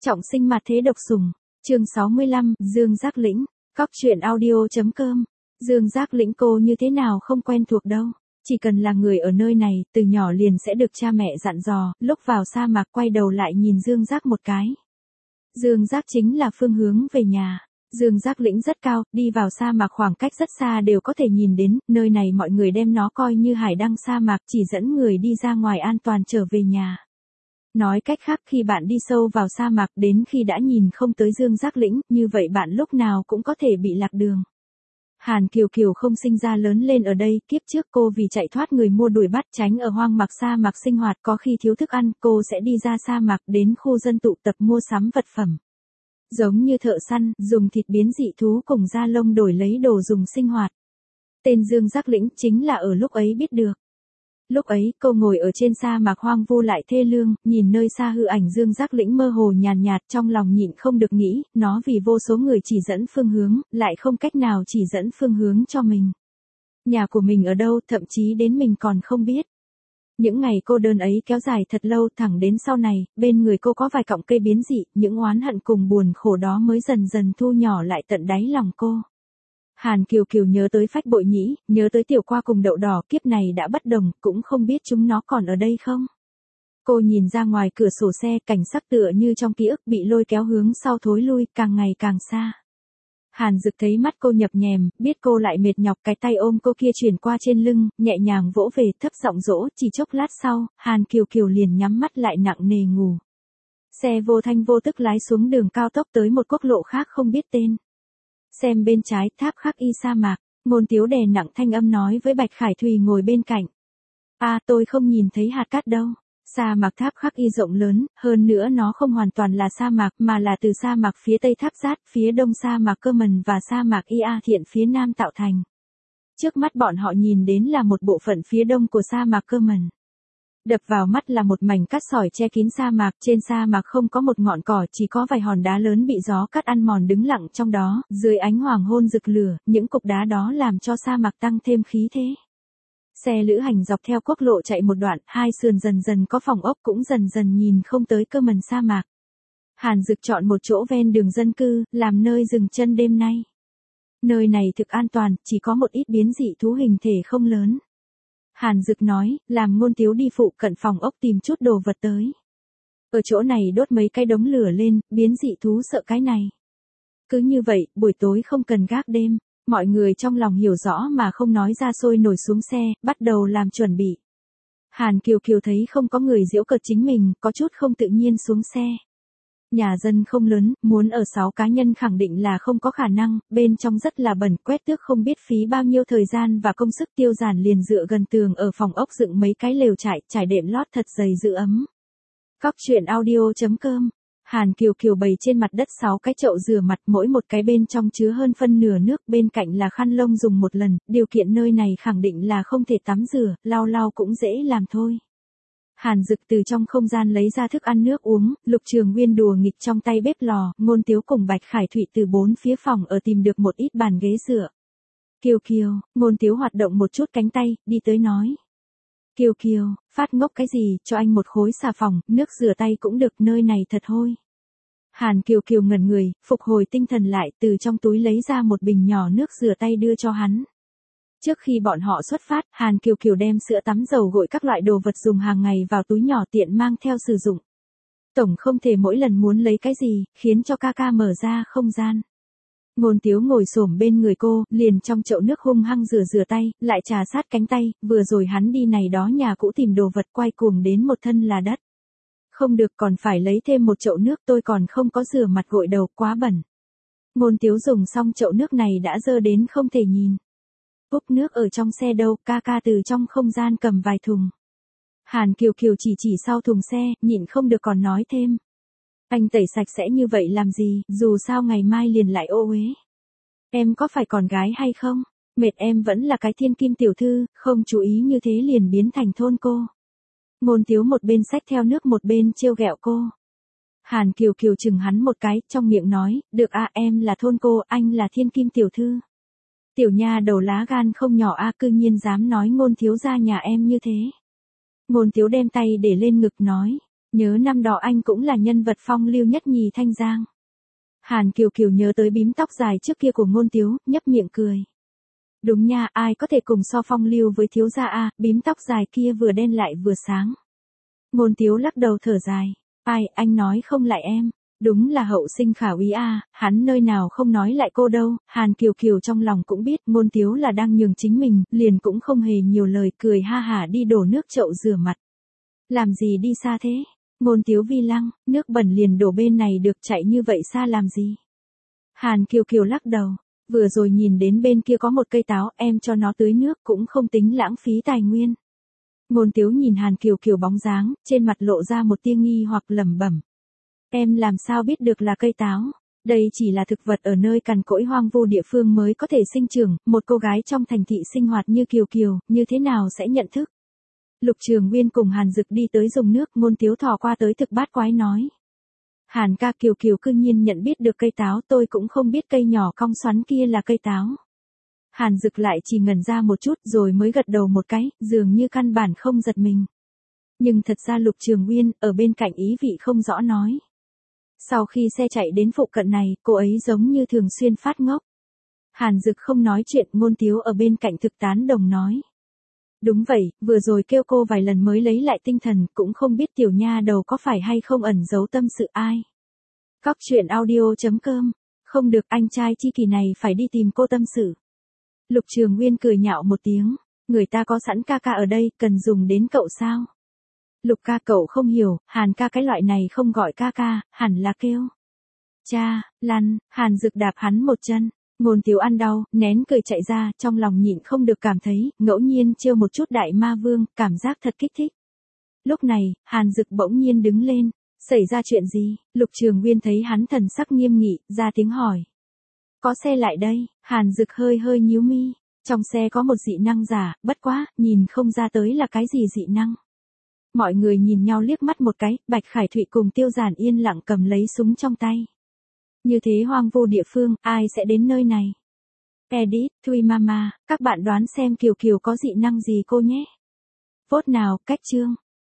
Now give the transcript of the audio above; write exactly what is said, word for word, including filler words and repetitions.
Trọng sinh mặt thế độc sủng. Chương sáu mươi lăm, Dương Giác Lĩnh. Cóc truyện audio.com. Dương Giác Lĩnh cô như thế nào không quen thuộc đâu. Chỉ cần là người ở nơi này, từ nhỏ liền sẽ được cha mẹ dặn dò, lúc vào sa mạc quay đầu lại nhìn Dương Giác một cái. Dương Giác chính là phương hướng về nhà. Dương Giác Lĩnh rất cao, đi vào sa mạc khoảng cách rất xa đều có thể nhìn đến, nơi này mọi người đem nó coi như hải đăng sa mạc, chỉ dẫn người đi ra ngoài an toàn trở về nhà. Nói cách khác khi bạn đi sâu vào sa mạc đến khi đã nhìn không tới Dương Giác Lĩnh, như vậy bạn lúc nào cũng có thể bị lạc đường. Hàn Kiều Kiều không sinh ra lớn lên ở đây, kiếp trước cô vì chạy thoát người mua đuổi bắt tránh ở hoang mạc sa mạc sinh hoạt, có khi thiếu thức ăn, cô sẽ đi ra sa mạc đến khu dân tụ tập mua sắm vật phẩm. Giống như thợ săn, dùng thịt biến dị thú cùng da lông đổi lấy đồ dùng sinh hoạt. Tên Dương Giác Lĩnh chính là ở lúc ấy biết được. Lúc ấy, cô ngồi ở trên sa mạc hoang vu lại thê lương, nhìn nơi xa hư ảnh Dương Giác Lĩnh mơ hồ nhàn nhạt, nhạt trong lòng nhịn không được nghĩ, nó vì vô số người chỉ dẫn phương hướng, lại không cách nào chỉ dẫn phương hướng cho mình. Nhà của mình ở đâu, thậm chí đến mình còn không biết. Những ngày cô đơn ấy kéo dài thật lâu, thẳng đến sau này, bên người cô có vài cọng cây biến dị, những oán hận cùng buồn khổ đó mới dần dần thu nhỏ lại tận đáy lòng cô. Hàn Kiều Kiều nhớ tới Phách Bội Nhĩ, nhớ tới Tiểu Qua cùng Đậu Đỏ, kiếp này đã bất đồng, cũng không biết chúng nó còn ở đây không. Cô nhìn ra ngoài cửa sổ xe, cảnh sắc tựa như trong ký ức bị lôi kéo hướng sau thối lui, càng ngày càng xa. Hàn Dực thấy mắt cô nhập nhèm, biết cô lại mệt nhọc, cái tay ôm cô kia chuyển qua trên lưng, nhẹ nhàng vỗ về, thấp giọng dỗ, chỉ chốc lát sau, Hàn Kiều Kiều liền nhắm mắt lại nặng nề ngủ. Xe vô thanh vô tức lái xuống đường cao tốc tới một quốc lộ khác không biết tên. Xem bên trái, tháp khắc y sa mạc, Ngôn Tiếu đè nặng thanh âm nói với Bạch Khải Thùy ngồi bên cạnh. À, tôi không nhìn thấy hạt cát đâu. Sa mạc tháp khắc y rộng lớn, hơn nữa nó không hoàn toàn là sa mạc mà là từ sa mạc phía tây Tháp Giát, phía đông sa mạc Cơ Mần và sa mạc Ia Thiện phía nam tạo thành. Trước mắt bọn họ nhìn đến là một bộ phận phía đông của sa mạc Cơ Mần. Đập vào mắt là một mảnh cát sỏi che kín sa mạc, trên sa mạc không có một ngọn cỏ, chỉ có vài hòn đá lớn bị gió cát ăn mòn đứng lặng trong đó, dưới ánh hoàng hôn rực lửa, những cục đá đó làm cho sa mạc tăng thêm khí thế. Xe lữ hành dọc theo quốc lộ chạy một đoạn, hai sườn dần dần có phòng ốc cũng dần dần nhìn không tới Cơ Mần sa mạc. Hàn Dực chọn một chỗ ven đường dân cư, làm nơi dừng chân đêm nay. Nơi này thực an toàn, chỉ có một ít biến dị thú hình thể không lớn. Hàn Dực nói, làm Ngôn Tiếu đi phụ cận phòng ốc tìm chút đồ vật tới. Ở chỗ này đốt mấy cái đống lửa lên, biến dị thú sợ cái này. Cứ như vậy, buổi tối không cần gác đêm, mọi người trong lòng hiểu rõ mà không nói ra sôi nổi xuống xe, bắt đầu làm chuẩn bị. Hàn Kiều Kiều thấy không có người giễu cợt chính mình, có chút không tự nhiên xuống xe. Nhà dân không lớn, muốn ở sáu cá nhân khẳng định là không có khả năng, bên trong rất là bẩn, quét tước không biết phí bao nhiêu thời gian và công sức, Tiêu Giản liền dựa gần tường ở phòng ốc dựng mấy cái lều trại, trải đệm lót thật dày giữ ấm. Cóc truyện audio.com. Hàn Kiều Kiều bày trên mặt đất sáu cái chậu rửa mặt, mỗi một cái bên trong chứa hơn phân nửa nước, bên cạnh là khăn lông dùng một lần, điều kiện nơi này khẳng định là không thể tắm rửa, lau lau cũng dễ làm thôi. Hàn Dực từ trong không gian lấy ra thức ăn nước uống, Lục Trường Nguyên đùa nghịch trong tay bếp lò, Ngôn Tiếu cùng Bạch Khải Thụy từ bốn phía phòng ở tìm được một ít bàn ghế dựa. Kiều Kiều, Ngôn Tiếu hoạt động một chút cánh tay, đi tới nói. Kiều Kiều, phát ngốc cái gì, cho anh một khối xà phòng, nước rửa tay cũng được, nơi này thật hôi. Hàn Kiều Kiều ngẩn người, phục hồi tinh thần lại, từ trong túi lấy ra một bình nhỏ nước rửa tay đưa cho hắn. Trước khi bọn họ xuất phát, Hàn Kiều Kiều đem sữa tắm dầu gội các loại đồ vật dùng hàng ngày vào túi nhỏ tiện mang theo sử dụng. Tổng không thể mỗi lần muốn lấy cái gì, khiến cho ca ca mở ra không gian. Ngôn Tiếu ngồi xổm bên người cô, liền trong chậu nước hung hăng rửa rửa tay, lại trà sát cánh tay, vừa rồi hắn đi này đó nhà cũ tìm đồ vật quay cuồng đến một thân là đất. Không được, còn phải lấy thêm một chậu nước, tôi còn không có rửa mặt gội đầu, quá bẩn. Ngôn Tiếu dùng xong chậu nước này đã dơ đến không thể nhìn. Búc nước ở trong xe đâu, ca ca từ trong không gian cầm vài thùng. Hàn Kiều Kiều chỉ chỉ sau thùng xe, nhịn không được còn nói thêm. Anh tẩy sạch sẽ như vậy làm gì, dù sao ngày mai liền lại ô uế. Em có phải còn gái hay không? Mệt em vẫn là cái thiên kim tiểu thư, không chú ý như thế liền biến thành thôn cô. Ngôn Tiếu một bên xách theo nước một bên trêu ghẹo cô. Hàn Kiều Kiều chừng hắn một cái, trong miệng nói, được à, em là thôn cô, anh là thiên kim tiểu thư. Tiểu nha đầu lá gan không nhỏ a, cư nhiên dám nói Ngôn thiếu gia nhà em như thế. Ngôn Tiếu đem tay để lên ngực nói, Nhớ năm đó anh cũng là nhân vật phong lưu nhất nhì Thanh Giang. Hàn Kiều Kiều nhớ tới bím tóc dài trước kia của Ngôn Tiếu, nhấp miệng cười. Đúng nha, ai có thể cùng so phong lưu với thiếu gia a, bím tóc dài kia vừa đen lại vừa sáng. Ngôn Tiếu lắc đầu thở dài. Ai, anh nói không lại em. Đúng là hậu sinh khả úy a, hắn nơi nào không nói lại cô đâu. Hàn Kiều Kiều trong lòng cũng biết Ngôn Tiếu là đang nhường chính mình, liền cũng không hề nhiều lời, cười ha hả đi đổ nước chậu rửa mặt. Làm gì đi xa thế? Ngôn Tiếu vi lăng, nước bẩn liền đổ bên này được, chạy như vậy xa làm gì? Hàn Kiều Kiều lắc đầu. Vừa rồi nhìn đến bên kia có một cây táo, em cho nó tưới nước cũng không tính lãng phí tài nguyên. Ngôn Tiếu nhìn Hàn Kiều Kiều bóng dáng, trên mặt lộ ra một tia nghi hoặc lẩm bẩm. Em làm sao biết được là cây táo? Đây chỉ là thực vật ở nơi cằn cỗi hoang vu địa phương mới có thể sinh trưởng, một cô gái trong thành thị sinh hoạt như Kiều Kiều, như thế nào sẽ nhận thức? Lục Trường Nguyên cùng Hàn Dực đi tới dùng nước, Ngôn Tiếu thò qua tới thực bát quái nói. Hàn ca, Kiều Kiều cư nhiên nhận biết được cây táo, tôi cũng không biết cây nhỏ cong xoắn kia là cây táo. Hàn Dực lại chỉ ngẩn ra một chút rồi mới gật đầu một cái, dường như căn bản không giật mình. Nhưng thật ra Lục Trường Nguyên, ở bên cạnh ý vị không rõ nói. Sau khi xe chạy đến phụ cận này, cô ấy giống như thường xuyên phát ngốc. Hàn Dực không nói chuyện, Ngôn Tiếu ở bên cạnh thực tán đồng nói. Đúng vậy, vừa rồi kêu cô vài lần mới lấy lại tinh thần, cũng không biết tiểu nha đầu có phải hay không ẩn giấu tâm sự ai. Cóc truyện audio chấm com. Không được, anh trai chi kỳ này phải đi tìm cô tâm sự. Lục Trường Nguyên cười nhạo một tiếng. Người ta có sẵn ca ca ở đây, cần dùng đến cậu sao? Lục ca, cậu không hiểu, Hàn ca cái loại này không gọi ca ca, hẳn là kêu. Cha, lăn. Hàn Dực đạp hắn một chân. Ngôn Tiếu ăn đau, nén cười chạy ra, trong lòng nhịn không được cảm thấy, ngẫu nhiên trêu một chút đại ma vương, cảm giác thật kích thích. Lúc này, Hàn Dực bỗng nhiên đứng lên. Xảy ra chuyện gì? Lục Trường Nguyên thấy hắn thần sắc nghiêm nghị, ra tiếng hỏi. Có xe lại đây. Hàn Dực hơi hơi nhíu mi. Trong xe có một dị năng giả, bất quá, nhìn không ra tới là cái gì dị năng. Mọi người nhìn nhau liếc mắt một cái, Bạch Khải Thụy cùng Tiêu Giản yên lặng cầm lấy súng trong tay. Như thế hoang vu địa phương, ai sẽ đến nơi này? Edit, Thuy Mama, các bạn đoán xem Kiều Kiều có dị năng gì cô nhé. Vote nào, cách chương.